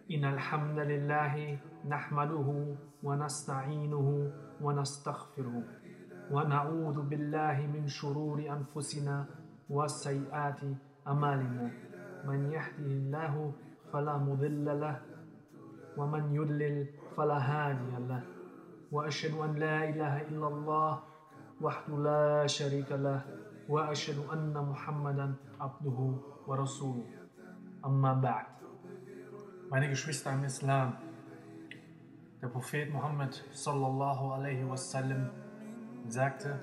إن الحمد لله نحمده ونستعينه ونستغفره ونعوذ بالله من شرور أنفسنا وسيئات أعمالنا من يهده الله فلا مضل له ومن يضلل فلا هادي له وأشهد أن لا إله إلا الله وحده لا شريك له وأشهد أن محمدا عبده ورسوله أما بعد. Meine Geschwister im Islam, der Prophet Muhammad sallallahu alaihi wasallam sagte: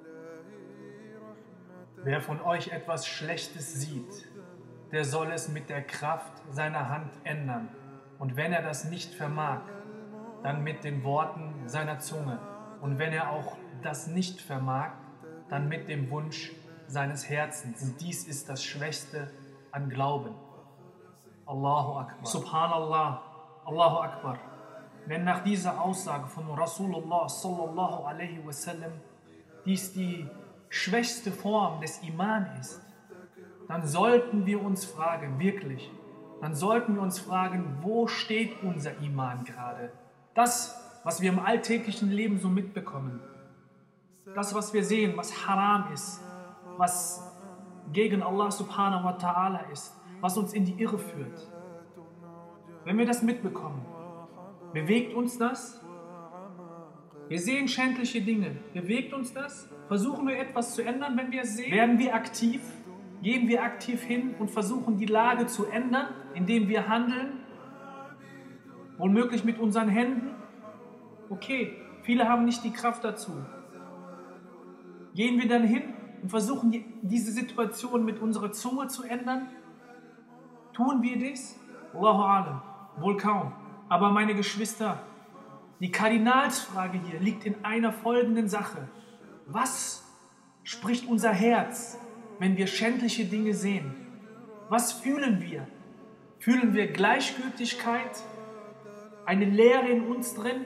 Wer von euch etwas Schlechtes sieht, der soll es mit der Kraft seiner Hand ändern. Und wenn er das nicht vermag, dann mit den Worten seiner Zunge. Und wenn er auch das nicht vermag, dann mit dem Wunsch seines Herzens. Und dies ist das Schwächste an Glauben. Allahu Akbar. Subhanallah. Allahu Akbar. Wenn nach dieser Aussage von Rasulullah sallallahu alaihi wasallam dies die schwächste Form des Iman ist, dann sollten wir uns fragen, wirklich, dann sollten wir uns fragen, wo steht unser Iman gerade? Das, was wir im alltäglichen Leben so mitbekommen, das, was wir sehen, was haram ist, was gegen Allah subhanahu wa ta'ala ist, was uns in die Irre führt. Wenn wir das mitbekommen, bewegt uns das? Wir sehen schändliche Dinge. Bewegt uns das? Versuchen wir etwas zu ändern, wenn wir es sehen? Werden wir aktiv? Gehen wir aktiv hin und versuchen die Lage zu ändern, indem wir handeln? Womöglich mit unseren Händen? Okay, viele haben nicht die Kraft dazu. Gehen wir dann hin und versuchen diese Situation mit unserer Zunge zu ändern? Tun wir dies? Allahu alam, wohl kaum. Aber meine Geschwister, die Kardinalsfrage hier liegt in einer folgenden Sache. Was spricht unser Herz, wenn wir schändliche Dinge sehen? Was fühlen wir? Fühlen wir Gleichgültigkeit, eine Leere in uns drin?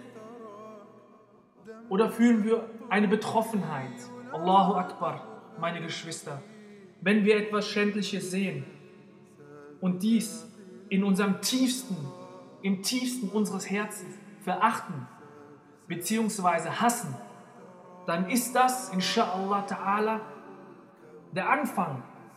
Oder fühlen wir eine Betroffenheit? Allahu Akbar, meine Geschwister. Wenn wir etwas Schändliches sehen und dies in unserem im tiefsten unseres Herzens verachten bzw. hassen, dann ist das, inshallah ta'ala, der Anfang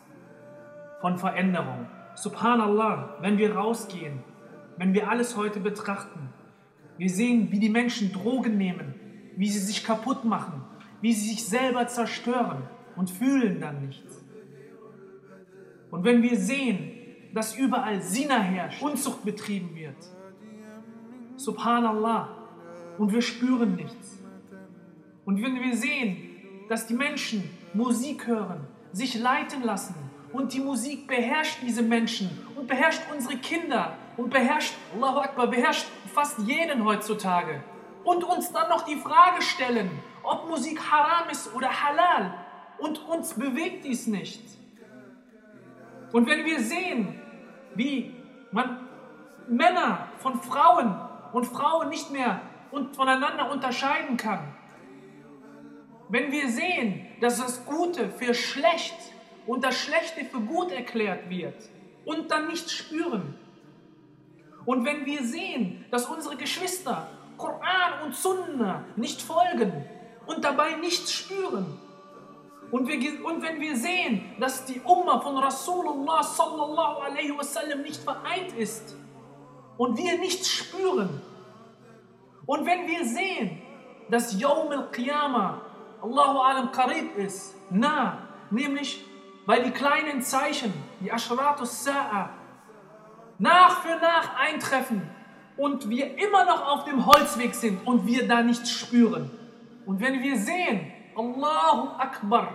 von Veränderung. Subhanallah, wenn wir rausgehen, wenn wir alles heute betrachten, wir sehen, wie die Menschen Drogen nehmen, wie sie sich kaputt machen, wie sie sich selber zerstören und fühlen dann nichts. Und wenn wir sehen, dass überall Zina herrscht, Unzucht betrieben wird, Subhanallah, und wir spüren nichts. Und wenn wir sehen, dass die Menschen Musik hören, sich leiten lassen und die Musik beherrscht diese Menschen und beherrscht unsere Kinder und beherrscht, Allahu Akbar, beherrscht fast jeden heutzutage und uns dann noch die Frage stellen, ob Musik haram ist oder halal, und uns bewegt dies nicht. Und wenn wir sehen, wie man Männer von Frauen und Frauen nicht mehr voneinander unterscheiden kann, wenn wir sehen, dass das Gute für schlecht und das Schlechte für gut erklärt wird und dann nichts spüren, und wenn wir sehen, dass unsere Geschwister Koran und Sunna nicht folgen und dabei nichts spüren, und wenn wir sehen, dass die Umma von Rasulullah sallallahu alaihi wasallam nicht vereint ist und wir nichts spüren, und wenn wir sehen, dass Yawm al-Qiyamah, Allahu alam, qarib ist, nah, nämlich weil die kleinen Zeichen, die Ashratus Sa'a, nach für nach eintreffen und wir immer noch auf dem Holzweg sind und wir da nichts spüren. Und wenn wir sehen, Allahu Akbar,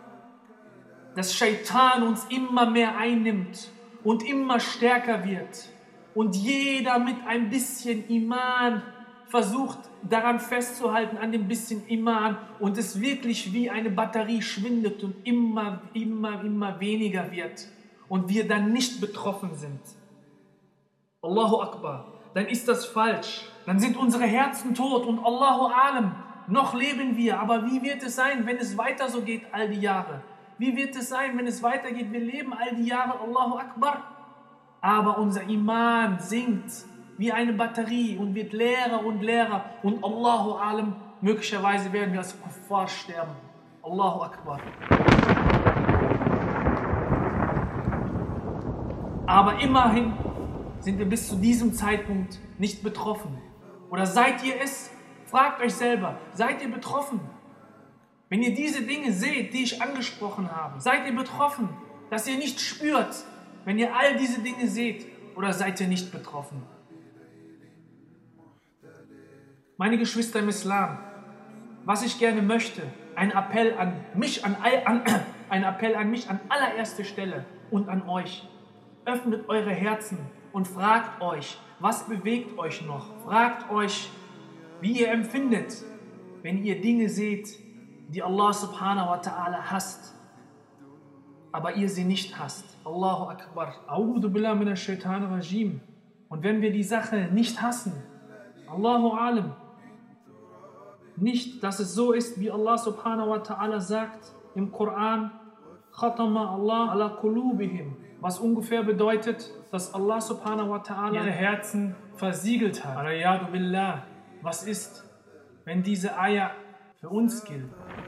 dass Shaitan uns immer mehr einnimmt und immer stärker wird und jeder mit ein bisschen Iman versucht daran festzuhalten, an dem bisschen Iman, und es wirklich wie eine Batterie schwindet und immer weniger wird und wir dann nicht betroffen sind. Allahu Akbar, dann ist das falsch. Dann sind unsere Herzen tot und Allahu Alam, noch leben wir. Aber wie wird es sein, wenn es weiter so geht all die Jahre? Wie wird es sein, wenn es weitergeht? Wir leben all die Jahre, Allahu Akbar. Aber unser Iman sinkt wie eine Batterie und wird leerer und leerer. Und Allahu Alam, möglicherweise werden wir als Kuffar sterben. Allahu Akbar. Aber immerhin sind wir bis zu diesem Zeitpunkt nicht betroffen. Oder seid ihr es? Fragt euch selber, seid ihr betroffen? Wenn ihr diese Dinge seht, die ich angesprochen habe, seid ihr betroffen, dass ihr nicht spürt, wenn ihr all diese Dinge seht, oder seid ihr nicht betroffen? Meine Geschwister im Islam, was ich gerne möchte, ein Appell an mich an allererster Stelle und an euch. Öffnet eure Herzen und fragt euch, was bewegt euch noch? Fragt euch, wie ihr empfindet, wenn ihr Dinge seht, die Allah subhanahu wa ta'ala hasst, aber ihr sie nicht hasst. Allahu Akbar. A'udhu billah minash shaitanir rajim. Und wenn wir die Sache nicht hassen, Allahu alam, nicht, dass es so ist, wie Allah subhanahu wa ta'ala sagt im Koran, Khatama Allah ala qulubihim, was ungefähr bedeutet, dass Allah subhanahu wa ta'ala ihre Herzen versiegelt hat. Alayadu billah. Was ist, wenn diese Ayah für uns gilt?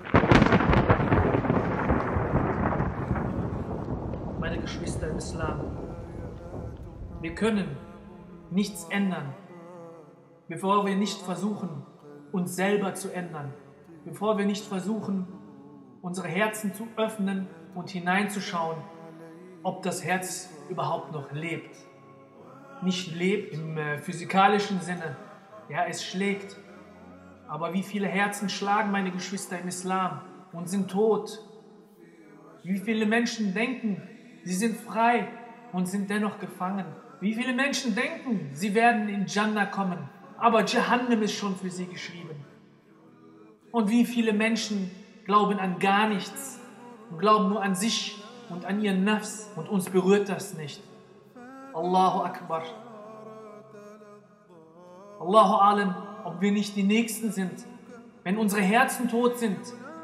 Meine Geschwister im Islam, wir können nichts ändern, bevor wir nicht versuchen, uns selber zu ändern, bevor wir nicht versuchen, unsere Herzen zu öffnen und hineinzuschauen, ob das Herz überhaupt noch lebt. Nicht lebt im physikalischen Sinne, ja, es schlägt. Aber wie viele Herzen schlagen, meine Geschwister im Islam, und sind tot? Wie viele Menschen denken, sie sind frei und sind dennoch gefangen? Wie viele Menschen denken, sie werden in Jannah kommen, aber Jahannam ist schon für sie geschrieben? Und wie viele Menschen glauben an gar nichts und glauben nur an sich und an ihren Nafs, und uns berührt das nicht? Allahu Akbar. Allahu Alam, ob wir nicht die Nächsten sind, wenn unsere Herzen tot sind,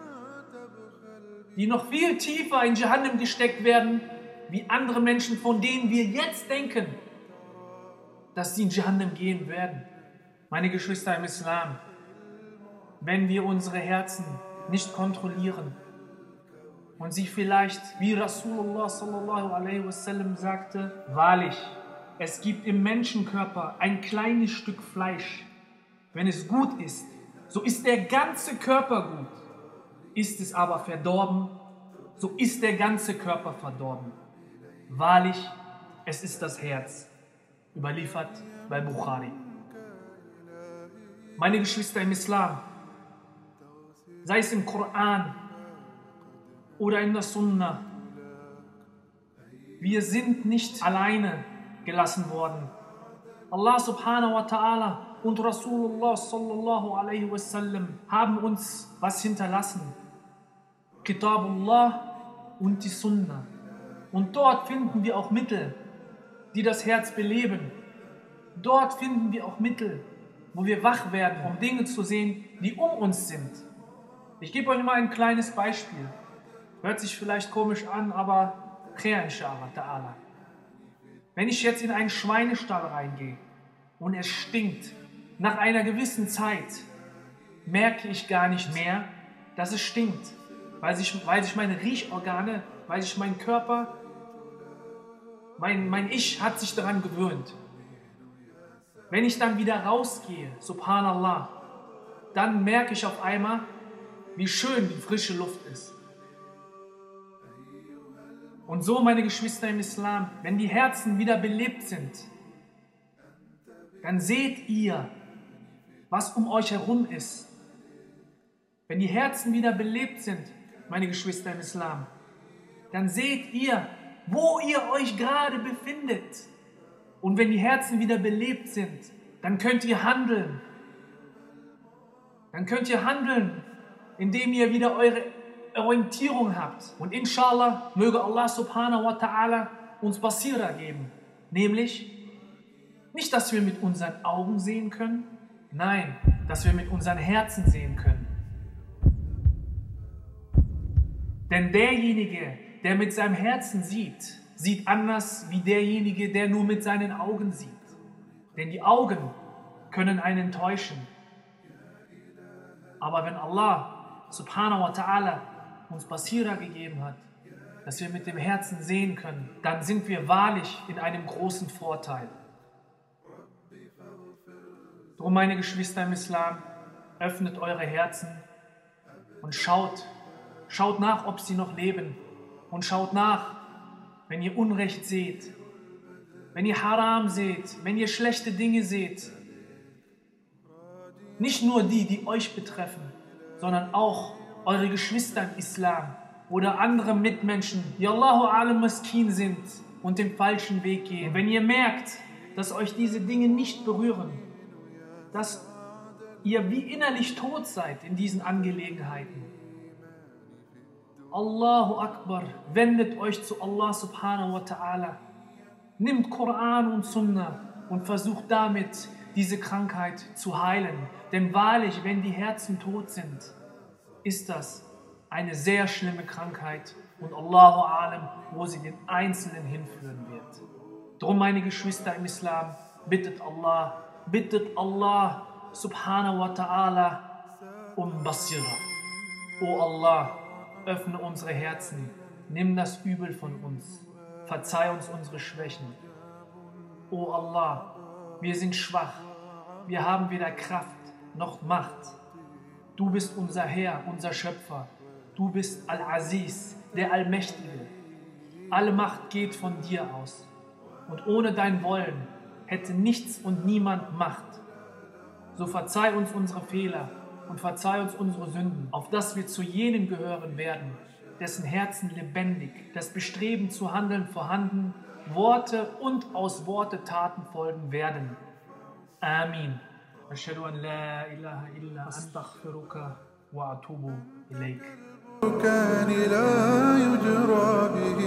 die noch viel tiefer in Jahannam gesteckt werden, wie andere Menschen, von denen wir jetzt denken, dass sie in Jahannam gehen werden. Meine Geschwister im Islam, wenn wir unsere Herzen nicht kontrollieren und sie vielleicht, wie Rasulullah sallallahu alaihi wasallam sagte, wahrlich, es gibt im Menschenkörper ein kleines Stück Fleisch. Wenn es gut ist, so ist der ganze Körper gut. Ist es aber verdorben, so ist der ganze Körper verdorben. Wahrlich, es ist das Herz. Überliefert bei Bukhari. Meine Geschwister im Islam, sei es im Koran oder in der Sunna, wir sind nicht alleine gelassen worden. Allah subhanahu wa ta'ala und Rasulullah sallallahu alaihi wasallam haben uns was hinterlassen. Kitabullah und die Sunna. Und dort finden wir auch Mittel, die das Herz beleben. Dort finden wir auch Mittel, wo wir wach werden, um Dinge zu sehen, die um uns sind. Ich gebe euch mal ein kleines Beispiel. Hört sich vielleicht komisch an, aber khair inshallah ta'ala. Wenn ich jetzt in einen Schweinestall reingehe und es stinkt, nach einer gewissen Zeit merke ich gar nicht mehr, dass es stinkt, weil sich meine Riechorgane, weil sich mein Körper, mein Ich hat sich daran gewöhnt. Wenn ich dann wieder rausgehe, subhanallah, dann merke ich auf einmal, wie schön die frische Luft ist. Und so, meine Geschwister im Islam, wenn die Herzen wieder belebt sind, dann seht ihr, was um euch herum ist. Wenn die Herzen wieder belebt sind, meine Geschwister im Islam, dann seht ihr, wo ihr euch gerade befindet. Und wenn die Herzen wieder belebt sind, dann könnt ihr handeln. Dann könnt ihr handeln, indem ihr wieder eure Orientierung habt. Und inshallah möge Allah subhanahu wa ta'ala uns Basira geben. Nämlich, nicht, dass wir mit unseren Augen sehen können, nein, dass wir mit unseren Herzen sehen können. Denn derjenige, der mit seinem Herzen sieht, sieht anders wie derjenige, der nur mit seinen Augen sieht. Denn die Augen können einen täuschen. Aber wenn Allah subhanahu wa ta'ala uns Basira gegeben hat, dass wir mit dem Herzen sehen können, dann sind wir wahrlich in einem großen Vorteil. Drum, meine Geschwister im Islam, öffnet eure Herzen und schaut nach, ob sie noch leben, und schaut nach, wenn ihr Unrecht seht, wenn ihr Haram seht, wenn ihr schlechte Dinge seht. Nicht nur die euch betreffen, sondern auch eure Geschwister im Islam oder andere Mitmenschen, die Allahu A'lam Maskin sind und den falschen Weg gehen. Und wenn ihr merkt, dass euch diese Dinge nicht berühren, dass ihr wie innerlich tot seid in diesen Angelegenheiten, Allahu Akbar, wendet euch zu Allah subhanahu wa ta'ala, nimmt Koran und Sunnah und versucht damit, diese Krankheit zu heilen. Denn wahrlich, wenn die Herzen tot sind, ist das eine sehr schlimme Krankheit und Allahu A'lam, wo sie den Einzelnen hinführen wird. Drum, meine Geschwister im Islam, bittet Allah subhanahu wa ta'ala um Basira. O Allah, öffne unsere Herzen, nimm das Übel von uns, verzeih uns unsere Schwächen. O Allah, wir sind schwach, wir haben weder Kraft noch Macht. Du bist unser Herr, unser Schöpfer. Du bist Al-Aziz, der Allmächtige. Alle Macht geht von dir aus. Und ohne dein Wollen hätte nichts und niemand Macht. So verzeih uns unsere Fehler und verzeih uns unsere Sünden, auf dass wir zu jenen gehören werden, dessen Herzen lebendig, das Bestreben zu handeln vorhanden, Worte und aus Worte Taten folgen werden. Amin. Ashhadu an la ilaha illa astaghfiruka wa atubu ilayk. كان لا يجرى به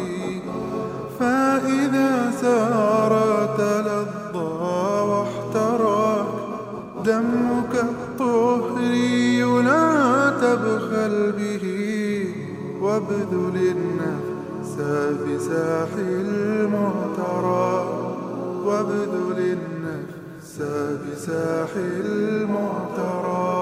فإذا سار تلظى واحتراك دمك الطهري لا تبخل به وابذل النفس بساح المعترى وابذل النفس بساح المعترى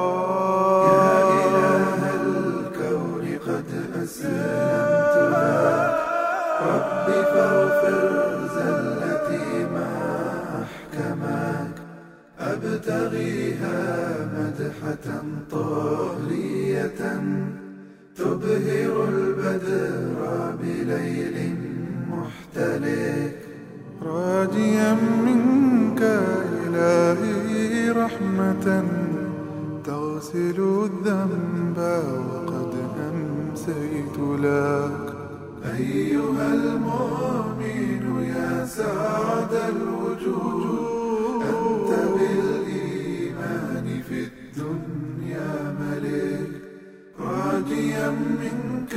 أسلمت لك ربي فاغفر زلتي ما أحكمك أبتغيها مدحة طهرية تبهر البدر بليل محتلك راجيا منك إلهي رحمة تغسل الذنب وقد أمسيت لك أيها المؤمن يا سعد الوجود أنت بالإيمان في الدنيا ملك راجيا منك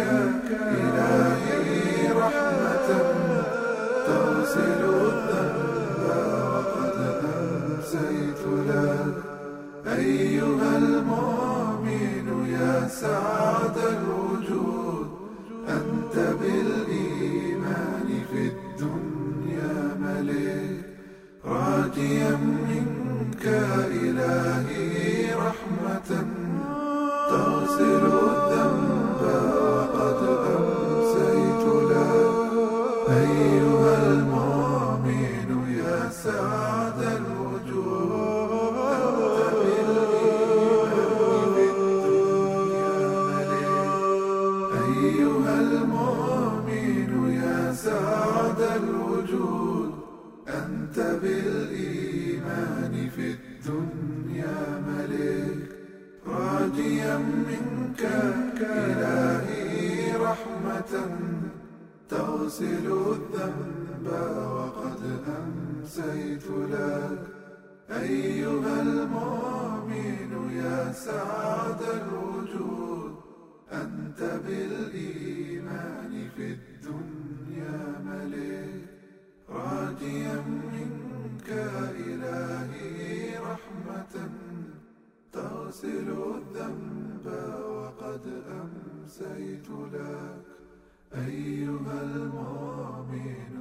إلهي رحمة تغسل الذنب وقد أمسيت لك أيها المؤمن يا سعد الوجود أنت بالإيمان في الدنيا ملك راجيا منك إلهي رحمة تغسل الذنب وقد أمسيت لك أيها المؤمن يا سعد الوجود أيها المؤمن يا سعد الوجود أنت بالإيمان في الدنيا ملك راجيا منك إلهي رحمة تغسل الذنب وقد أمسيت لك أيها المؤمن يا سعد الوجود أنت بالإيمان في الدنيا ملك راجيا منك إلهي رحمة تغسل الذنب وقد أمسيت لك أيها المؤمن